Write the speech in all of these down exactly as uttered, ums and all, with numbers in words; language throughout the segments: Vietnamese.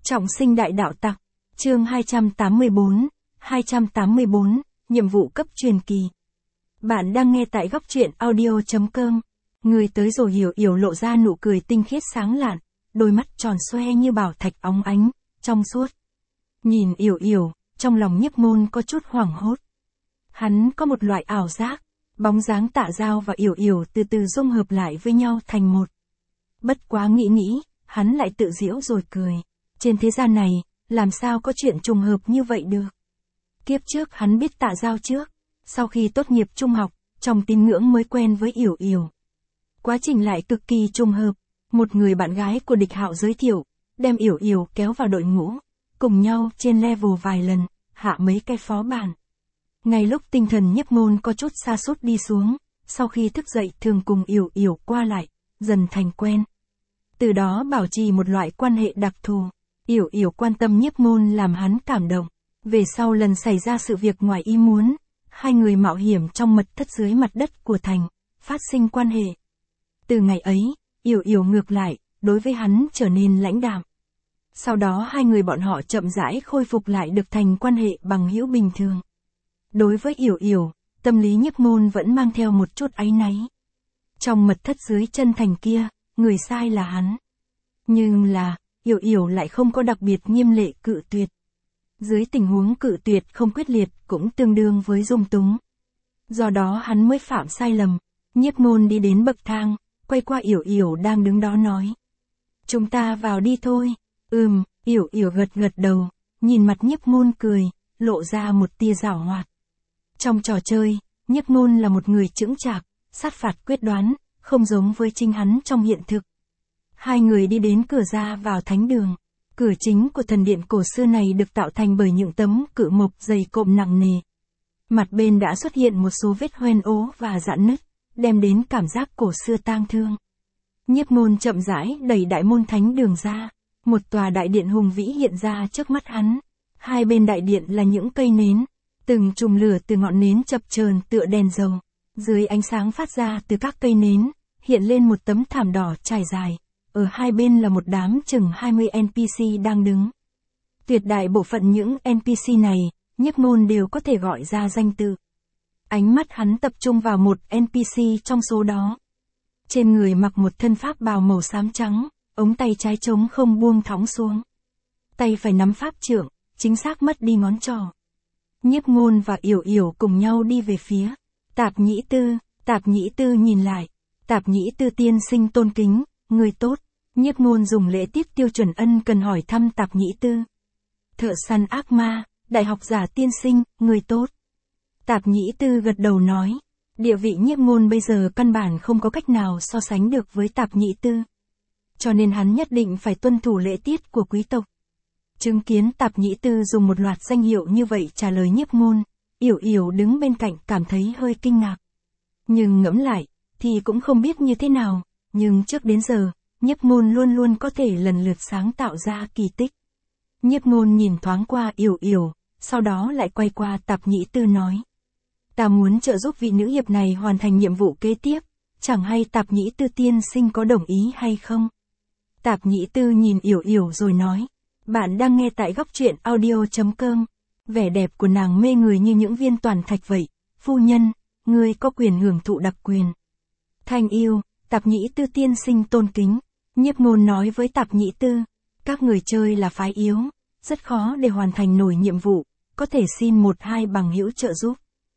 Trọng sinh đại đạo tặc, chương hai trăm tám mươi bốn, hai trăm tám mươi bốn, nhiệm vụ cấp truyền kỳ. Bạn đang nghe tại góc truyện audio.com. Người tới rồi Hiểu Hiểu lộ ra nụ cười tinh khiết sáng lạn, đôi mắt tròn xoe như bảo thạch óng ánh, trong suốt. Nhìn Hiểu Hiểu, trong lòng Nhiếp Môn có chút hoảng hốt. Hắn có một loại ảo giác, bóng dáng Tạ Dao và Hiểu Hiểu từ từ dung hợp lại với nhau thành một. Bất quá nghĩ nghĩ, hắn lại tự giễu rồi cười. Trên thế gian này, làm sao có chuyện trùng hợp như vậy được? Kiếp trước hắn biết Tạ Dao trước, sau khi tốt nghiệp trung học, trong tín ngưỡng mới quen với Hiểu Hiểu. Quá trình lại cực kỳ trùng hợp, một người bạn gái của Địch Hạo giới thiệu, đem Hiểu Hiểu kéo vào đội ngũ, cùng nhau trên level vài lần, hạ mấy cái phó bản. Ngay lúc tinh thần Nhiếp Môn có chút sa sút đi xuống, sau khi thức dậy thường cùng Hiểu Hiểu qua lại, dần thành quen. Từ đó bảo trì một loại quan hệ đặc thù. Hiểu Hiểu quan tâm Nhiếp Môn làm hắn cảm động. Về sau lần xảy ra sự việc ngoài ý muốn, hai người mạo hiểm trong mật thất dưới mặt đất của thành, phát sinh quan hệ. Từ ngày ấy, Hiểu Hiểu ngược lại, đối với hắn trở nên lãnh đạm. Sau đó hai người bọn họ chậm rãi khôi phục lại được thành quan hệ bằng hữu bình thường. Đối với Hiểu Hiểu, tâm lý Nhiếp Môn vẫn mang theo một chút áy náy. Trong mật thất dưới chân thành kia, người sai là hắn. Nhưng là, Hiểu Hiểu lại không có đặc biệt nghiêm lệ cự tuyệt. Dưới tình huống cự tuyệt không quyết liệt cũng tương đương với dung túng. Do đó hắn mới phạm sai lầm. Nhiếp Môn đi đến bậc thang, quay qua Hiểu Hiểu đang đứng đó nói. Chúng ta vào đi thôi. Ừm, Hiểu Hiểu gật gật đầu, nhìn mặt Nhiếp Môn cười, lộ ra một tia giảo hoạt. Trong trò chơi, Nhiếp Môn là một người chững chạc, sát phạt quyết đoán, không giống với chính hắn trong hiện thực. Hai người đi đến cửa ra vào thánh đường. Cửa chính của thần điện cổ xưa này được tạo thành bởi những tấm cự mộc dày cộm nặng nề. Mặt bên đã xuất hiện một số vết hoen ố và rạn nứt, đem đến cảm giác cổ xưa tang thương. Nhiếp Môn chậm rãi đẩy đại môn thánh đường ra. Một tòa đại điện hùng vĩ hiện ra trước mắt hắn. Hai bên đại điện là những cây nến. Từng chùm lửa từ ngọn nến chập chờn tựa đèn dầu. Dưới ánh sáng phát ra từ các cây nến, hiện lên một tấm thảm đỏ trải dài. Ở hai bên là một đám chừng hai mươi en pê xê đang đứng. Tuyệt đại bộ phận những en pê xê này, Nhiếp Môn đều có thể gọi ra danh tự. Ánh mắt hắn tập trung vào một en pê xê trong số đó. Trên người mặc một thân pháp bào màu xám trắng, ống tay trái trống không buông thõng xuống. Tay phải nắm pháp trượng, chính xác mất đi ngón trỏ. Nhiếp Môn và Hiểu Hiểu cùng nhau đi về phía Tạp Nhĩ Tư. Tạp Nhĩ Tư nhìn lại. Tạp Nhĩ Tư tiên sinh tôn kính, người tốt. Nhiếp Môn dùng lễ tiết tiêu chuẩn ân cần hỏi thăm Tạp Nhĩ Tư. Thợ săn ác ma, đại học giả tiên sinh, người tốt. Tạp Nhĩ Tư gật đầu nói. Địa vị Nhiếp Môn bây giờ căn bản không có cách nào so sánh được với Tạp Nhĩ Tư. Cho nên hắn nhất định phải tuân thủ lễ tiết của quý tộc. Chứng kiến Tạp Nhĩ Tư dùng một loạt danh hiệu như vậy trả lời Nhiếp Môn, Hiểu Hiểu đứng bên cạnh cảm thấy hơi kinh ngạc. Nhưng ngẫm lại, thì cũng không biết như thế nào, nhưng trước đến giờ, Nhiếp Môn luôn luôn có thể lần lượt sáng tạo ra kỳ tích. Nhiếp Môn nhìn thoáng qua Hiểu Hiểu, sau đó lại quay qua Tạp Nhĩ Tư nói. Ta muốn trợ giúp vị nữ hiệp này hoàn thành nhiệm vụ kế tiếp, chẳng hay Tạp Nhĩ Tư tiên sinh có đồng ý hay không? Tạp Nhĩ Tư nhìn Hiểu Hiểu rồi nói. Bạn đang nghe tại góc truyện audio.com. Vẻ đẹp của nàng mê người như những viên toàn thạch vậy. Phu nhân, ngươi có quyền hưởng thụ đặc quyền. Thanh yêu, Tạp Nhĩ Tư tiên sinh tôn kính. Nhiếp Môn nói với Tạp Nhĩ Tư. Các người chơi là phái yếu, rất khó để hoàn thành nổi nhiệm vụ, có thể xin một hai bằng hữu trợ giúp.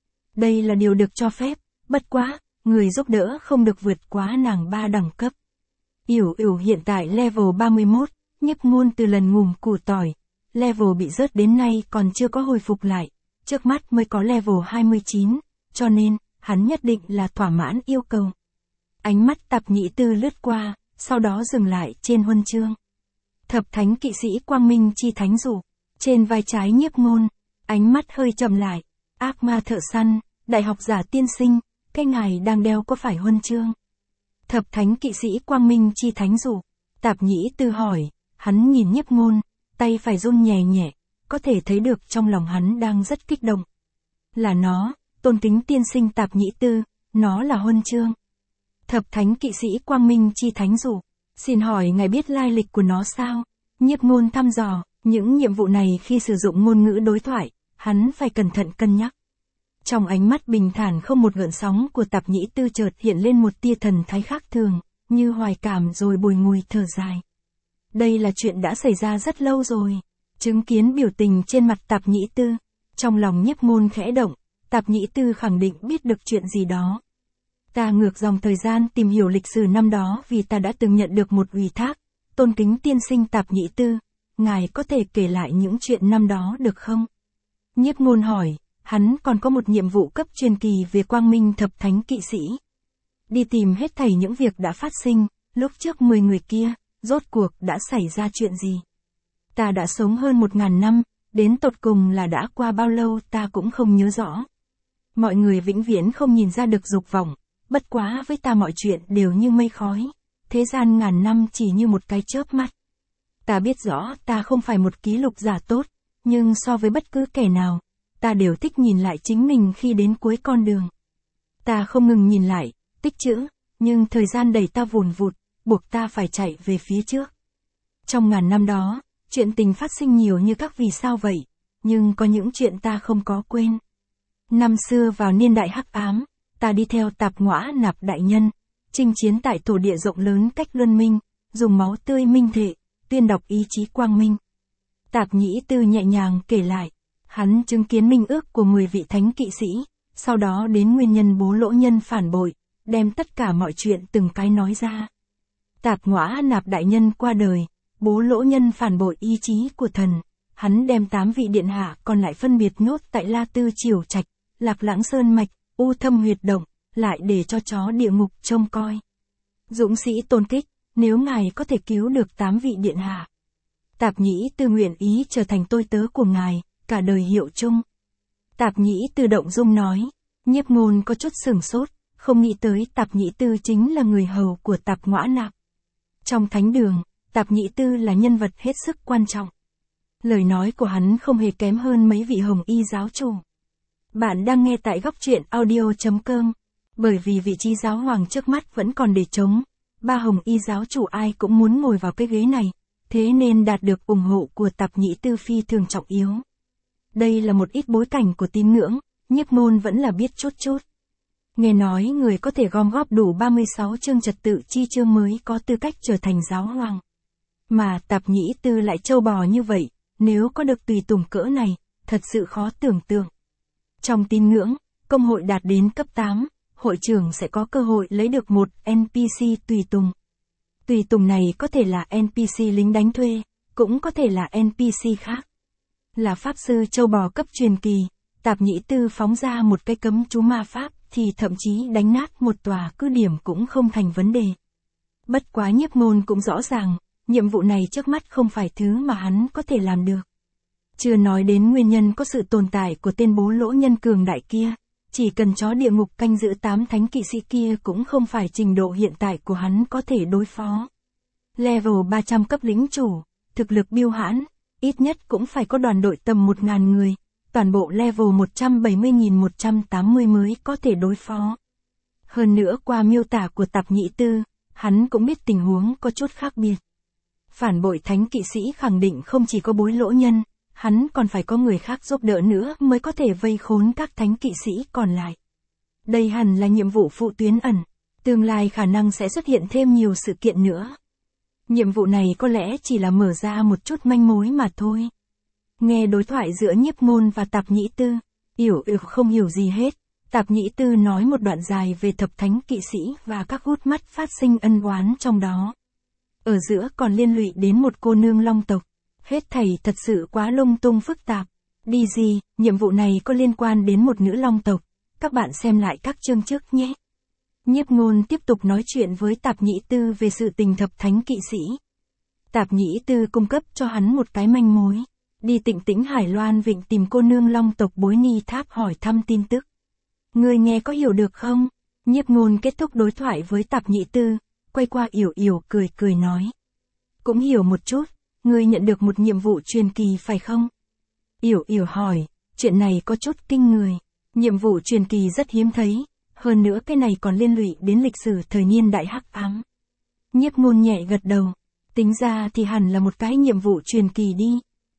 Đây là điều được cho phép, bất quá, người giúp đỡ không được vượt quá nàng ba đẳng cấp. Hiểu Hiểu hiện tại level ba mươi mốt. Nhiếp Môn từ lần ngủm củ tỏi, level bị rớt đến nay còn chưa có hồi phục lại, trước mắt mới có level hai mươi chín, cho nên, hắn nhất định là thỏa mãn yêu cầu. Ánh mắt Tạp Nhĩ Tư lướt qua, sau đó dừng lại trên huân chương. Thập thánh kỵ sĩ Quang Minh chi thánh dụ, trên vai trái Nhiếp Môn, ánh mắt hơi chậm lại, ác ma thợ săn, đại học giả tiên sinh, cái ngài đang đeo có phải huân chương? Thập thánh kỵ sĩ Quang Minh chi thánh dụ, Tạp Nhĩ Tư hỏi. Hắn nhìn Nhiếp Môn, tay phải run nhẹ nhẹ, có thể thấy được trong lòng hắn đang rất kích động. Là nó, tôn kính tiên sinh Tạp Nhĩ Tư, nó là huân chương. Thập thánh kỵ sĩ Quang Minh chi thánh dụ, xin hỏi ngài biết lai lịch của nó sao? Nhiếp Ngôn thăm dò, những nhiệm vụ này khi sử dụng ngôn ngữ đối thoại, hắn phải cẩn thận cân nhắc. Trong ánh mắt bình thản không một gợn sóng của Tạp Nhĩ Tư chợt hiện lên một tia thần thái khác thường, như hoài cảm rồi bùi ngùi thở dài. Đây là chuyện đã xảy ra rất lâu rồi. Chứng kiến biểu tình trên mặt Tạp Nhĩ Tư, trong lòng Nhiếp Ngôn khẽ động, Tạp Nhĩ Tư khẳng định biết được chuyện gì đó. Ta ngược dòng thời gian tìm hiểu lịch sử năm đó vì ta đã từng nhận được một ủy thác. Tôn kính tiên sinh Tạp Nhĩ Tư, ngài có thể kể lại những chuyện năm đó được không? Nhiếp Ngôn hỏi, hắn còn có một nhiệm vụ cấp truyền kỳ về Quang Minh Thập Thánh Kỵ Sĩ. Đi tìm hết thảy những việc đã phát sinh, lúc trước mười người kia, rốt cuộc đã xảy ra chuyện gì? Ta đã sống hơn một ngàn năm, đến tột cùng là đã qua bao lâu ta cũng không nhớ rõ. Mọi người vĩnh viễn không nhìn ra được dục vọng, bất quá với ta mọi chuyện đều như mây khói. Thế gian ngàn năm chỉ như một cái chớp mắt. Ta biết rõ ta không phải một ký lục giả tốt, nhưng so với bất cứ kẻ nào, ta đều thích nhìn lại chính mình khi đến cuối con đường. Ta không ngừng nhìn lại, tích trữ, nhưng thời gian đẩy ta vùn vụt, buộc ta phải chạy về phía trước. Trong ngàn năm đó, chuyện tình phát sinh nhiều như các vì sao vậy, nhưng có những chuyện ta không có quên. Năm xưa vào niên đại hắc ám, ta đi theo Tạp Ngõa Nạp đại nhân, chinh chiến tại thổ địa rộng lớn cách luân minh, dùng máu tươi minh thệ, tuyên đọc ý chí quang minh. Tạp Nhĩ Tư nhẹ nhàng kể lại, hắn chứng kiến minh ước của mười vị thánh kỵ sĩ, sau đó đến nguyên nhân bố lỗ nhân phản bội, đem tất cả mọi chuyện từng cái nói ra. Tạp Ngõa Nạp đại nhân qua đời, bố lỗ nhân phản bội ý chí của thần, hắn đem tám vị điện hạ còn lại phân biệt nhốt tại La Tư Triều Trạch, Lạc Lãng Sơn Mạch, U Thâm Huyệt Động, lại để cho chó địa ngục trông coi. Dũng sĩ tôn kích, nếu ngài có thể cứu được tám vị điện hạ, Tạp Nhĩ Tư nguyện ý trở thành tôi tớ của ngài, cả đời hiệu chung. Tạp Nhĩ Tư động dung nói, Nhiếp Ngôn có chút sửng sốt, không nghĩ tới Tạp Nhĩ Tư chính là người hầu của Tạp Ngõa Nạp. Trong thánh đường, Tạp Nhĩ Tư là nhân vật hết sức quan trọng. Lời nói của hắn không hề kém hơn mấy vị hồng y giáo chủ. Bạn đang nghe tại góc truyện audio chấm com. Bởi vì vị trí giáo hoàng trước mắt vẫn còn để trống, ba hồng y giáo chủ ai cũng muốn ngồi vào cái ghế này, thế nên đạt được ủng hộ của Tạp Nhĩ Tư phi thường trọng yếu. Đây là một ít bối cảnh của tín ngưỡng, Nhiếp Ngôn vẫn là biết chút chút. Nghe nói người có thể gom góp đủ ba mươi sáu chương trật tự chi chương mới có tư cách trở thành giáo hoàng. Mà Tạp Nhĩ Tư lại trâu bò như vậy, nếu có được tùy tùng cỡ này, thật sự khó tưởng tượng. Trong tín ngưỡng, công hội đạt đến cấp tám, hội trưởng sẽ có cơ hội lấy được một en pê xê tùy tùng. Tùy tùng này có thể là en pê xê lính đánh thuê, cũng có thể là en pê xê khác. Là pháp sư châu bò cấp truyền kỳ, Tạp Nhĩ Tư phóng ra một cái cấm chú ma pháp thì thậm chí đánh nát một tòa cứ điểm cũng không thành vấn đề. Bất quá Nhiếp Ngôn cũng rõ ràng, nhiệm vụ này trước mắt không phải thứ mà hắn có thể làm được. Chưa nói đến nguyên nhân có sự tồn tại của tên bố lỗ nhân cường đại kia, chỉ cần chó địa ngục canh giữ tám thánh kỵ sĩ kia cũng không phải trình độ hiện tại của hắn có thể đối phó. Level ba trăm cấp lĩnh chủ, thực lực biêu hãn, ít nhất cũng phải có đoàn đội tầm một ngàn người, toàn bộ level một trăm bảy mươi nghìn một trăm tám mươi mới có thể đối phó. Hơn nữa qua miêu tả của Tạp Nhĩ Tư, hắn cũng biết tình huống có chút khác biệt. Phản bội thánh kỵ sĩ khẳng định không chỉ có bối lỗ nhân, hắn còn phải có người khác giúp đỡ nữa mới có thể vây khốn các thánh kỵ sĩ còn lại. Đây hẳn là nhiệm vụ phụ tuyến ẩn, tương lai khả năng sẽ xuất hiện thêm nhiều sự kiện nữa. Nhiệm vụ này có lẽ chỉ là mở ra một chút manh mối mà thôi. Nghe đối thoại giữa Nhiếp Ngôn và Tạp Nhĩ Tư, Yểu Yểu không hiểu gì hết. Tạp Nhĩ Tư nói một đoạn dài về thập thánh kỵ sĩ và các hút mắt phát sinh ân oán trong đó. Ở giữa còn liên lụy đến một cô nương long tộc. Hết thảy thật sự quá lung tung phức tạp. Đi gì, nhiệm vụ này có liên quan đến một nữ long tộc. Các bạn xem lại các chương trước nhé. Nhiếp Ngôn tiếp tục nói chuyện với Tạp Nhĩ Tư về sự tình thập thánh kỵ sĩ. Tạp Nhĩ Tư cung cấp cho hắn một cái manh mối. Đi Tịnh Tĩnh Hải Loan Vịnh tìm cô nương long tộc Bối Ni Tháp hỏi thăm tin tức. Ngươi nghe có hiểu được không? Nhiếp Ngôn kết thúc đối thoại với Tạp Nhĩ Tư, quay qua Yểu Yểu cười cười nói. Cũng hiểu một chút, ngươi nhận được một nhiệm vụ truyền kỳ phải không? Yểu Yểu hỏi, chuyện này có chút kinh người. Nhiệm vụ truyền kỳ rất hiếm thấy, hơn nữa cái này còn liên lụy đến lịch sử thời niên đại hắc ám. Nhiếp Ngôn nhẹ gật đầu. Tính ra thì hẳn là một cái nhiệm vụ truyền kỳ đi.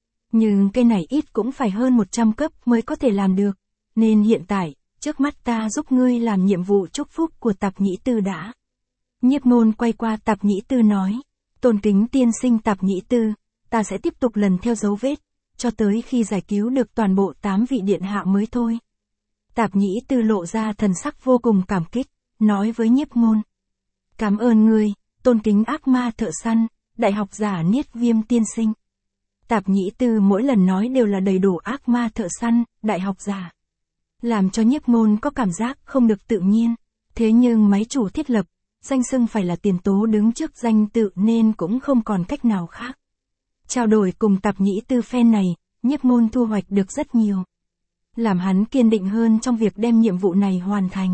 Nhưng cái này ít cũng phải hơn một trăm cấp mới có thể làm được. Nên hiện tại, trước mắt ta giúp ngươi làm nhiệm vụ chúc phúc của Tạp Nhĩ Tư đã. Nhiếp Ngôn quay qua Tạp Nhĩ Tư nói. Tôn kính tiên sinh Tạp Nhĩ Tư, ta sẽ tiếp tục lần theo dấu vết, cho tới khi giải cứu được toàn bộ tám vị điện hạ mới thôi. Tạp Nhĩ Tư lộ ra thần sắc vô cùng cảm kích, nói với Nhiếp Ngôn. Cảm ơn ngươi, tôn kính ác ma thợ săn, đại học giả Niết Viêm tiên sinh. Tạp Nhĩ Tư mỗi lần nói đều là đầy đủ ác ma thợ săn, đại học giả. Làm cho Nhiếp Ngôn có cảm giác không được tự nhiên. Thế nhưng máy chủ thiết lập, danh xưng phải là tiền tố đứng trước danh tự nên cũng không còn cách nào khác. Trao đổi cùng Tạp Nhĩ Tư phen này, Nhiếp Ngôn thu hoạch được rất nhiều. Làm hắn kiên định hơn trong việc đem nhiệm vụ này hoàn thành.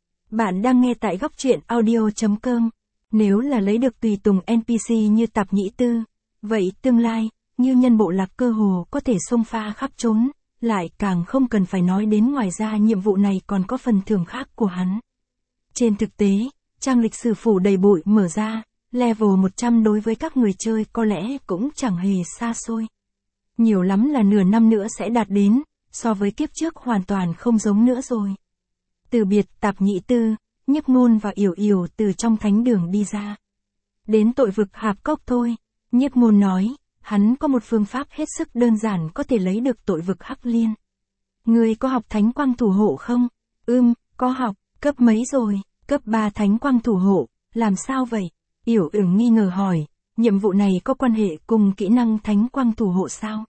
Bạn đang nghe tại góc truyện audio chấm com. Nếu là lấy được tùy tùng en pê xê như Tạp Nhĩ Tư, vậy tương lai, như nhân bộ lạc cơ hồ có thể xông pha khắp trốn, lại càng không cần phải nói đến ngoài ra nhiệm vụ này còn có phần thưởng khác của hắn. Trên thực tế, trang lịch sử phủ đầy bụi mở ra, level một trăm đối với các người chơi có lẽ cũng chẳng hề xa xôi. Nhiều lắm là nửa năm nữa sẽ đạt đến, so với kiếp trước hoàn toàn không giống nữa rồi. Từ biệt Tạp Nhĩ Tư, Nhiếp Ngôn và Yểu Yểu từ trong thánh đường đi ra. Đến tội vực Hạp Cốc thôi, Nhiếp Ngôn nói, hắn có một phương pháp hết sức đơn giản có thể lấy được tội vực Hắc Liên. Ngươi có học Thánh Quang Thủ Hộ không? Ừm, có học, cấp mấy rồi? Cấp ba Thánh Quang Thủ Hộ, làm sao vậy? Yểu Yểu nghi ngờ hỏi, nhiệm vụ này có quan hệ cùng kỹ năng Thánh Quang Thủ Hộ sao?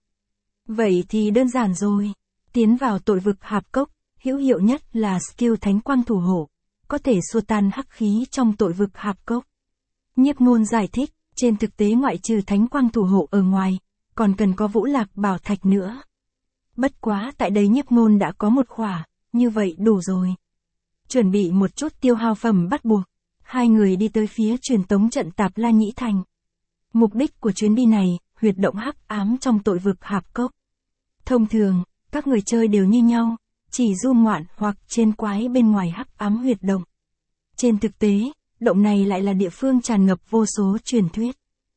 Vậy thì đơn giản rồi. Tiến vào tội vực Hạp Cốc, hữu hiệu nhất là skill Thánh Quang Thủ Hộ, có thể xua tan hắc khí trong tội vực Hạp Cốc. Nhiếp Ngôn giải thích, trên thực tế ngoại trừ Thánh Quang Thủ Hộ ở ngoài, còn cần có Vũ Lạc Bảo Thạch nữa. Bất quá tại đây Nhiếp Ngôn đã có một khỏa, như vậy đủ rồi. Chuẩn bị một chút tiêu hao phẩm bắt buộc, hai người đi tới phía truyền tống trận Tạp La Nhĩ Thành. Mục đích của chuyến đi này, huyệt động hắc ám trong tội vực Hạp Cốc. Thông thường, các người chơi đều như nhau, chỉ du ngoạn hoặc trên quái bên ngoài hắc ám huyệt động. Trên thực tế, động này lại là địa phương tràn ngập vô số truyền thuyết.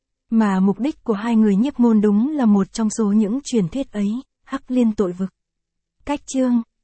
Mà mục đích của hai người Nhiếp Ngôn đúng là một trong số những truyền thuyết ấy, Hắc Liên tội vực. Cách chương